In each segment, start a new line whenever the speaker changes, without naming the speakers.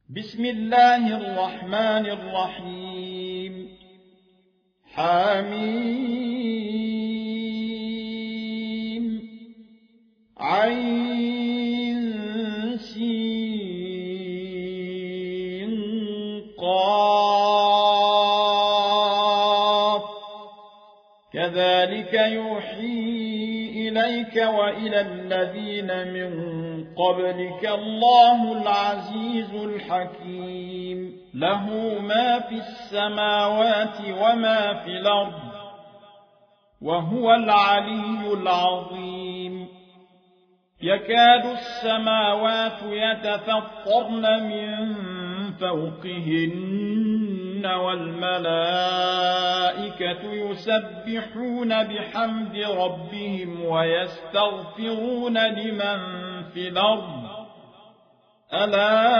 بسم الله الرحمن الرحيم حميم عين سين قاف كذلك يوحي إليك وإلى الذين من قبلك الله العزيز الحكيم له ما في السماوات وما في الأرض وهو العلي العظيم يكاد السماوات يتفطرن من فوقهن والملائكة يسبحون بحمد ربهم ويستغفرون لمن في الأرض ألا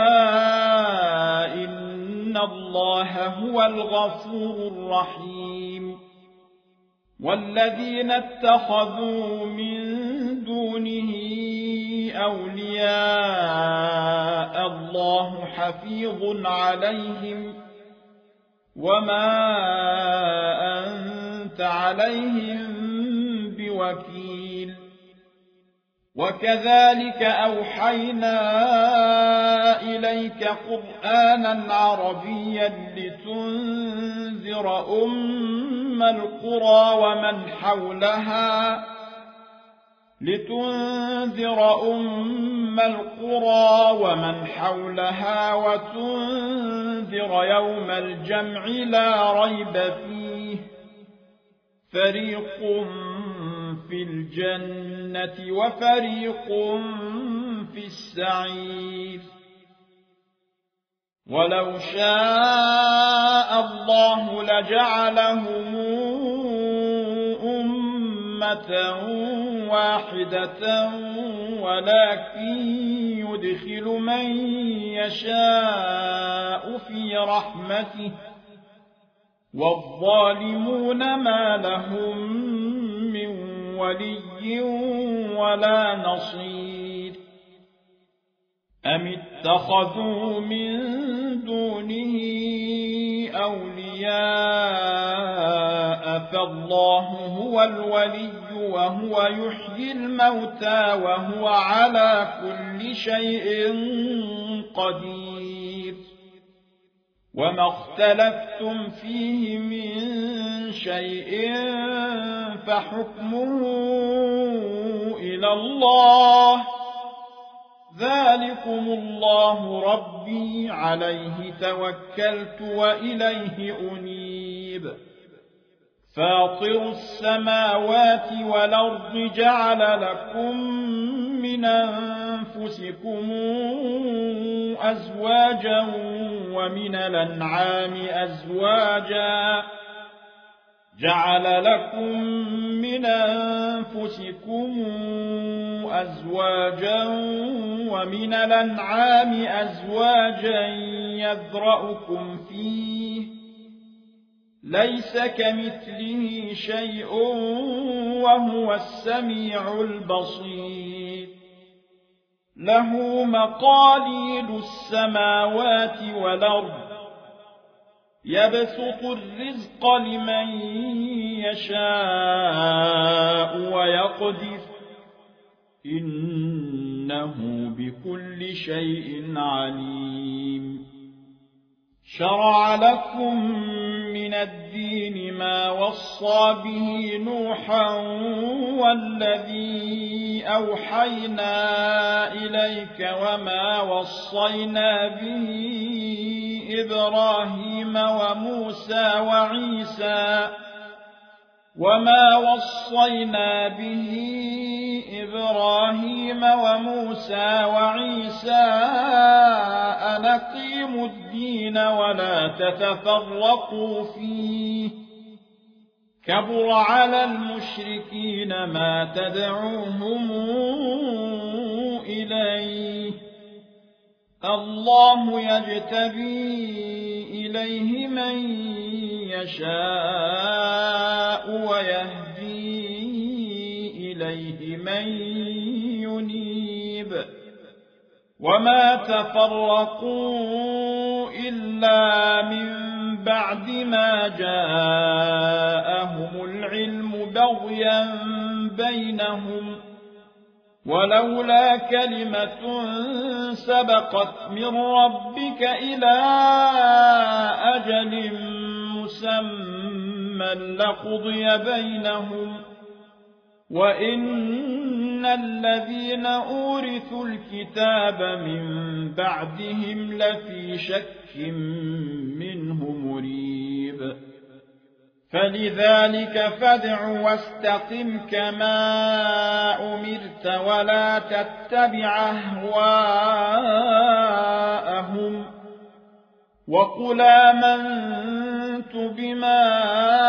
إن الله هو الغفور الرحيم والذين اتخذوا من دونه أولياء الله حفيظ عليهم وما أنت عليهم بوكيل وكذلك أوحينا إليك قرآنا عربيا لتنذر أم القرى ومن حولها وتنذر يوم الجمع لا ريب فيه فريق في الجنة وفريق في السعير ولو شاء الله لجعلهم أمة واحدة ولكن يدخل من يشاء في رحمته والظالمون ما لهم من ولي ولا نصير أم اتخذوا من دونه أولياء فالله هو الولي وهو يحيي الموتى وهو على كل شيء قدير وما اختلفتم فيه من شيء فحكمه إلى الله ذلكم الله ربي عليه توكلت وإليه أنيب فاطر السماوات والأرض جعل لكم من أنفسكم أزواجا ومن الأنعام أزواجا يذرأكم فيه ليس كمثله شيء وهو السميع البصير له مقاليد السماوات والأرض يبسط الرزق لمن يشاء ويقدر إنه بكل شيء عليم شرع لكم من الدين ما وصى به نوحا والذي أوحينا إليك وما وصينا به إبراهيم وموسى وعيسى أن أقيموا الدين ولا تتفرقوا فيه كبر على المشركين ما تدعوهم إليه الله يجتبي إليه من يشاء ويهدي إليه من ينيب وما تفرقوا إلا من بعد ما جاءهم العلم بغيا بينهم ولولا كلمة سبقت من ربك إلى أجل مسمى لقضي بينهم وإن الذين أورثوا الكتاب من بعدهم لفي شك منه مريب فلذلك فادع واستقم كما أمرت ولا تتبع أهواءهم وقل آمنت بما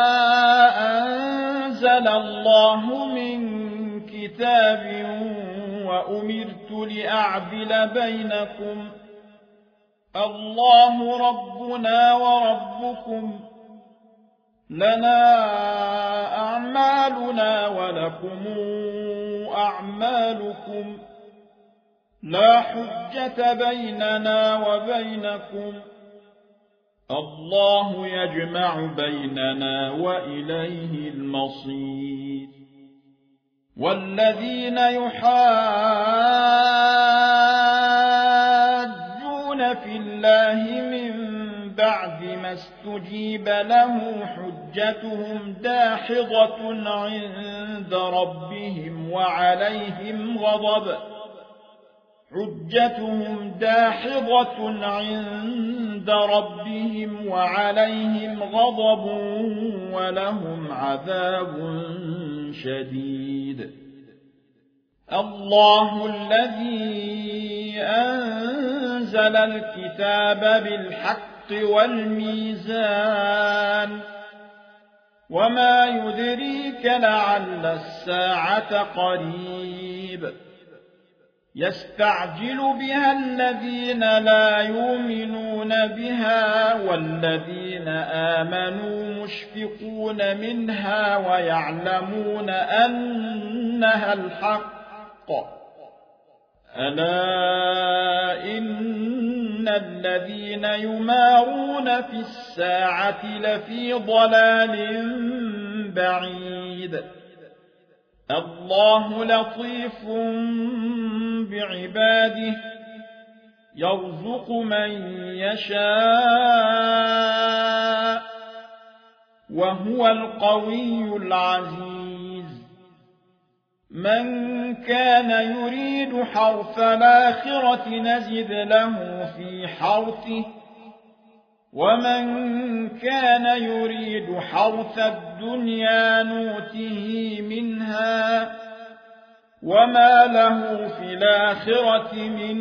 أنزل الله من كتاب وأمرت لأعدل بينكم الله ربنا وربكم لنا أعمالنا ولكم أعمالكم لا حجة بيننا وبينكم الله يجمع بيننا وإليه المصير والذين يحاجون في الله من بعد ما استجيب له حجتهم داحضة عند ربهم وعليهم غضب ولهم عذاب شديد الله الذي أنزل الكتاب بالحق والميزان وما يدريك لعل الساعة قريب يستعجل بها الذين لا يؤمنون بها والذين آمنوا مشفقون منها ويعلمون أنها الحق ألا إن الذين يمارون في الساعة لفي ضلال بعيد الله لطيف بعباده يرزق من يشاء وهو القوي العزيز من كان يريد حرث الآخرة نزد له في حرثه ومن كان يريد حرث الدنيا نوته منها وما له في الآخرة من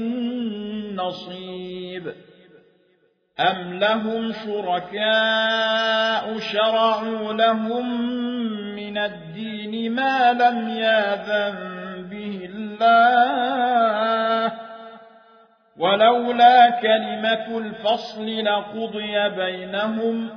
نصيب أم لهم شركاء شرعوا لهم من الدين ما لم يأذن به الله ولولا كلمة الفصل لقضي بينهم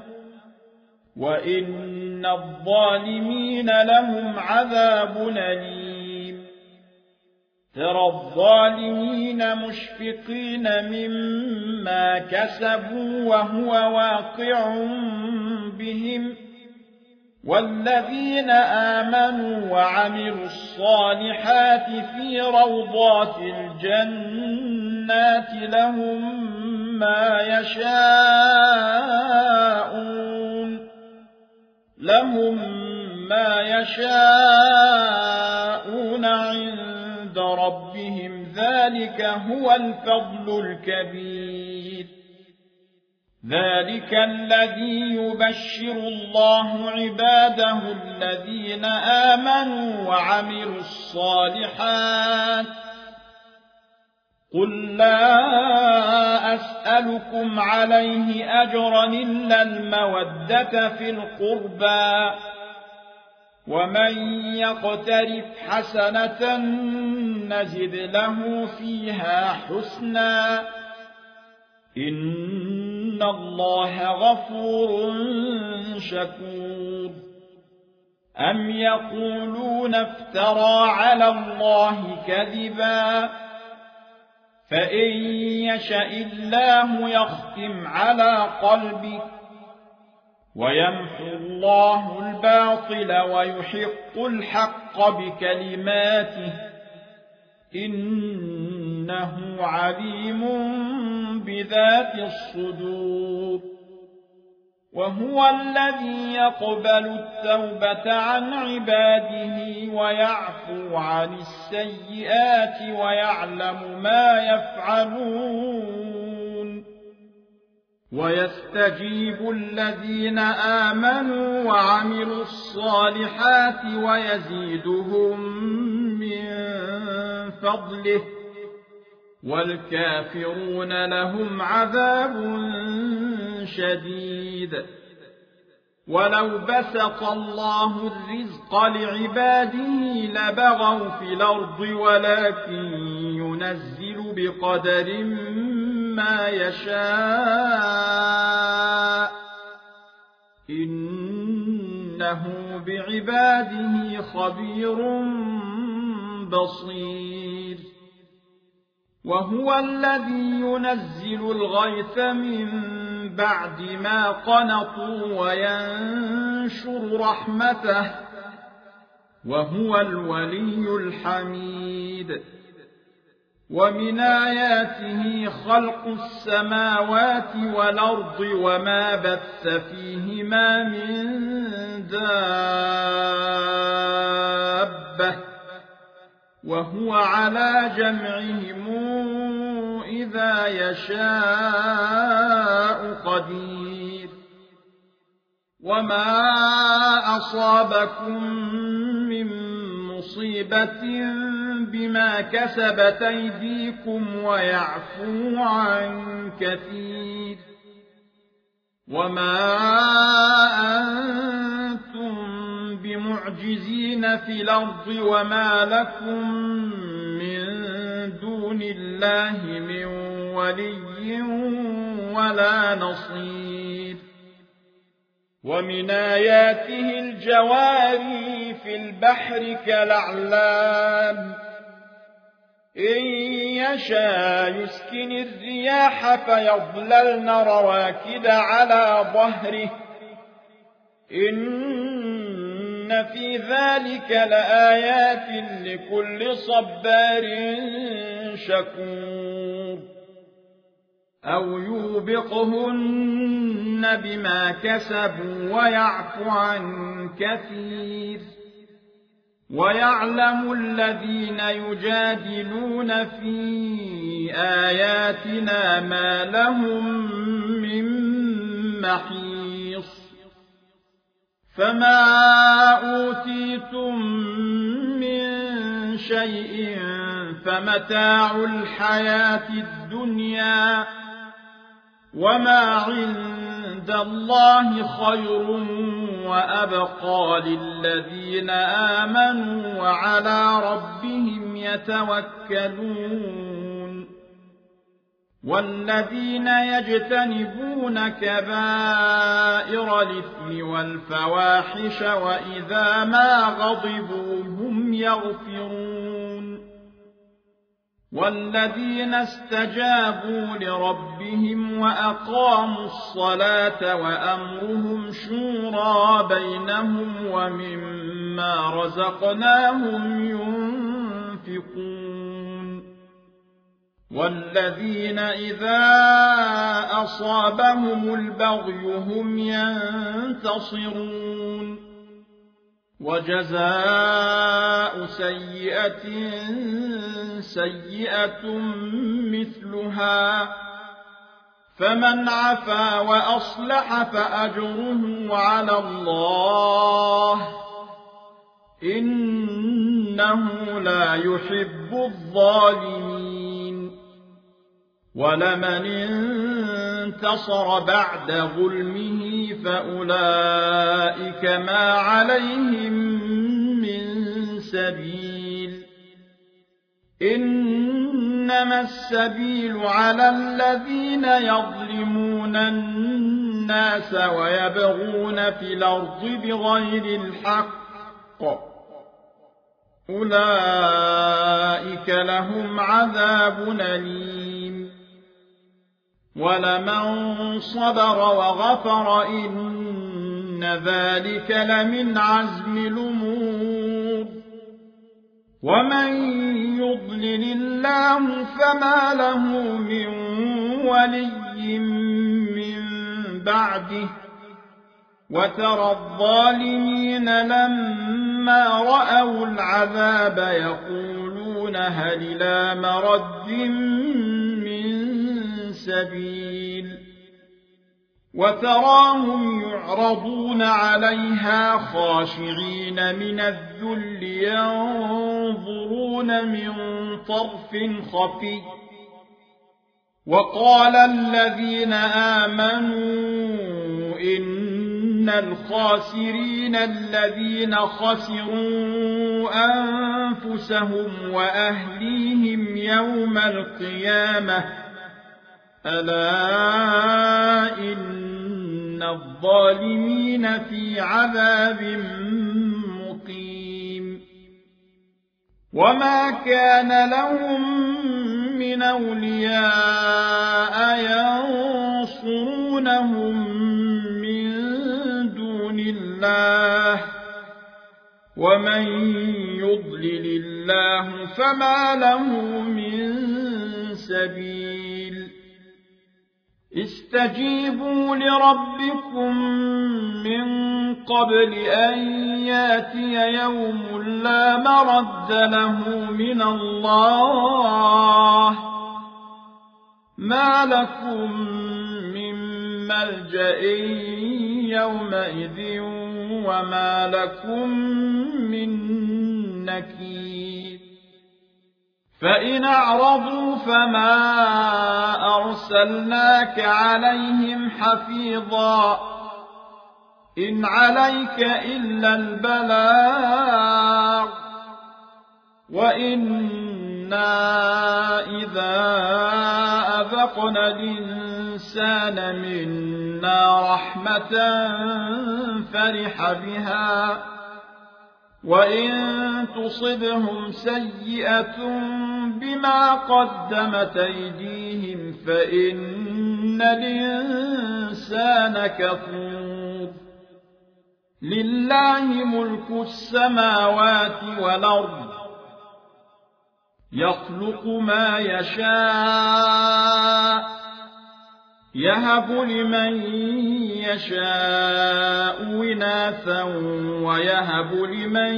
وإن الظالمين لهم عذاب أليم ترى الظالمين مشفقين مما كسبوا وهو واقع بهم والذين آمنوا وعملوا الصالحات في روضات الجنات لهم ما يشاءون عند ربهم ذلك هو الفضل الكبير ذلك الذي يبشر الله عباده الذين آمنوا وعملوا الصالحات قل لا أسألكم عليه أجرا إلا المودة في القربى ومن يقترف حسنة نزد له فيها حسنا إن الله غفور شكور أم يقولون افترى على الله كذبا فإن يشاء الله يختم على قلبك ويمحو الله الباطل ويحق الحق بكلماته إنه عليم بذات الصدور وهو الذي يقبل التوبة عن عباده ويعفو عن السيئات ويعلم ما يفعلون ويستجيب الذين آمنوا وعملوا الصالحات ويزيدهم من فضله والكافرون لهم عذاب شديد ولو بسط الله الرزق لعباده لبغوا في الأرض ولكن ينزل بقدر ما يشاء إنه بعباده خبير بصير وهو الذي ينزل الغيث من بعد ما قنطوا وينشر رحمته وهو الولي الحميد ومن آياته خلق السماوات والأرض وما بث فيهما من دابة وهو على جمعهم إذا يشاء قدير وما أصابكم من مصيبة بما كسبت أيديكم ويعفو عن كثير وما أنتم بمعجزين في الأرض وما لكم من دون الله من ولي ولا نصير ومن آياته الجواري في البحر كالأعلام إن يشاء يسكن الرياح فيظللن رواكد على ظهره إن في ذلك لآيات لكل صبار شكور أو يوبقهن بما كسبوا ويعفو عن كثير ويعلم الذين يجادلون في آياتنا ما لهم من محيص فما أوتيتم من شيء فمتاع الحياة الدنيا وما عند الله خير وأبقى للذين آمنوا وعلى ربهم يتوكلون والذين يجتنبون كبائر الإثم والفواحش وإذا ما غضبوا هم يغفرون والذين استجابوا لربهم وأقاموا الصلاة وأمرهم شورى بينهم ومما رزقناهم ينفقون والذين إذا أصابهم البغي هم ينتصرون وجزاء سيئة سيئة مثلها فمن عفا وأصلح فأجره على الله إنه لا يحب الظالمين ولمن انتصر بعد ظلمه فأولئك ما عليهم من سبيل إنما السبيل على الذين يظلمون الناس ويبغون في الأرض بغير الحق أولئك لهم عذاب أليم ولمن صبر وغفر إن ذلك لمن عزم الأمور ومن يضلل الله فما له من ولي من بعده وترى الظالمين لما رأوا العذاب يقولون هل إلى مرد من سبيل وتراهم يعرضون عليها خاشعين من الذل ينظرون من طرف خفي وقال الذين آمنوا إن الخاسرين الذين خسروا أنفسهم وأهليهم يوم القيامة ألا إن الظالمين في عذاب مقيم وما كان لهم من أولياء ينصرونهم من دون الله ومن يضلل الله فما له من سبيل استجيبوا لربكم من قبل أن ياتي يوم لا مرد له من الله ما لكم من ملجأ يومئذ وما لكم من نكير فإن أعرضوا فما أرسلناك عليهم حفيظا إن عليك إلا البلاغ وإنا إذا أذقنا الإنسان منا رحمة فرح بها وإن تصبهم سيئة بما قدمت أيديهم فإن الإنسان كفور لله ملك السماوات والأرض يخلق ما يشاء يهب لمن يشاء إناثا ويهب لمن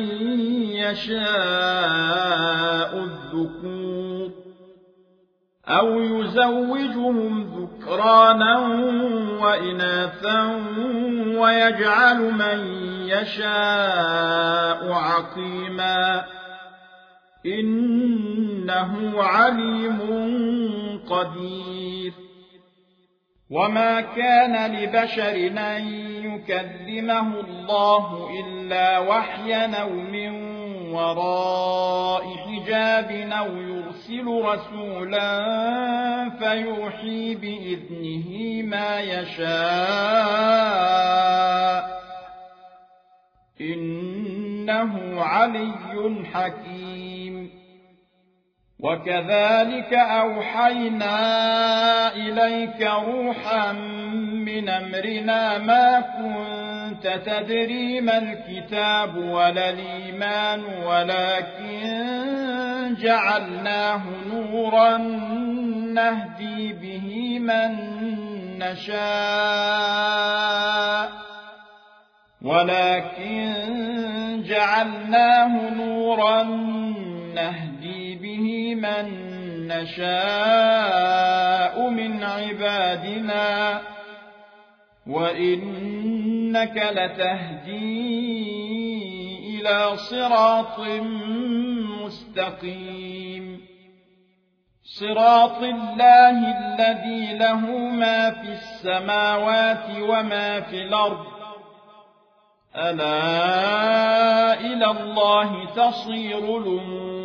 يشاء الذكور أو يزوجهم ذكرانا وإناثا ويجعل من يشاء عقيما إنه عليم قدير وما كان لبشر أن يكلمه الله إلا وحيا أو من وراء حجاب أو يرسل رسولا فيوحي بإذنه ما يشاء إنه علي حكيم وكذلك أوحينا إليك روحا من أمرنا ما كنت تدري ما الكتاب ولا الإيمان ولكن جعلناه نورا نهدي به من نشاء من عبادنا وإنك لتهدي إلى صراط مستقيم صراط الله الذي له ما في السماوات وما في الأرض ألا إلى الله تصير الأمور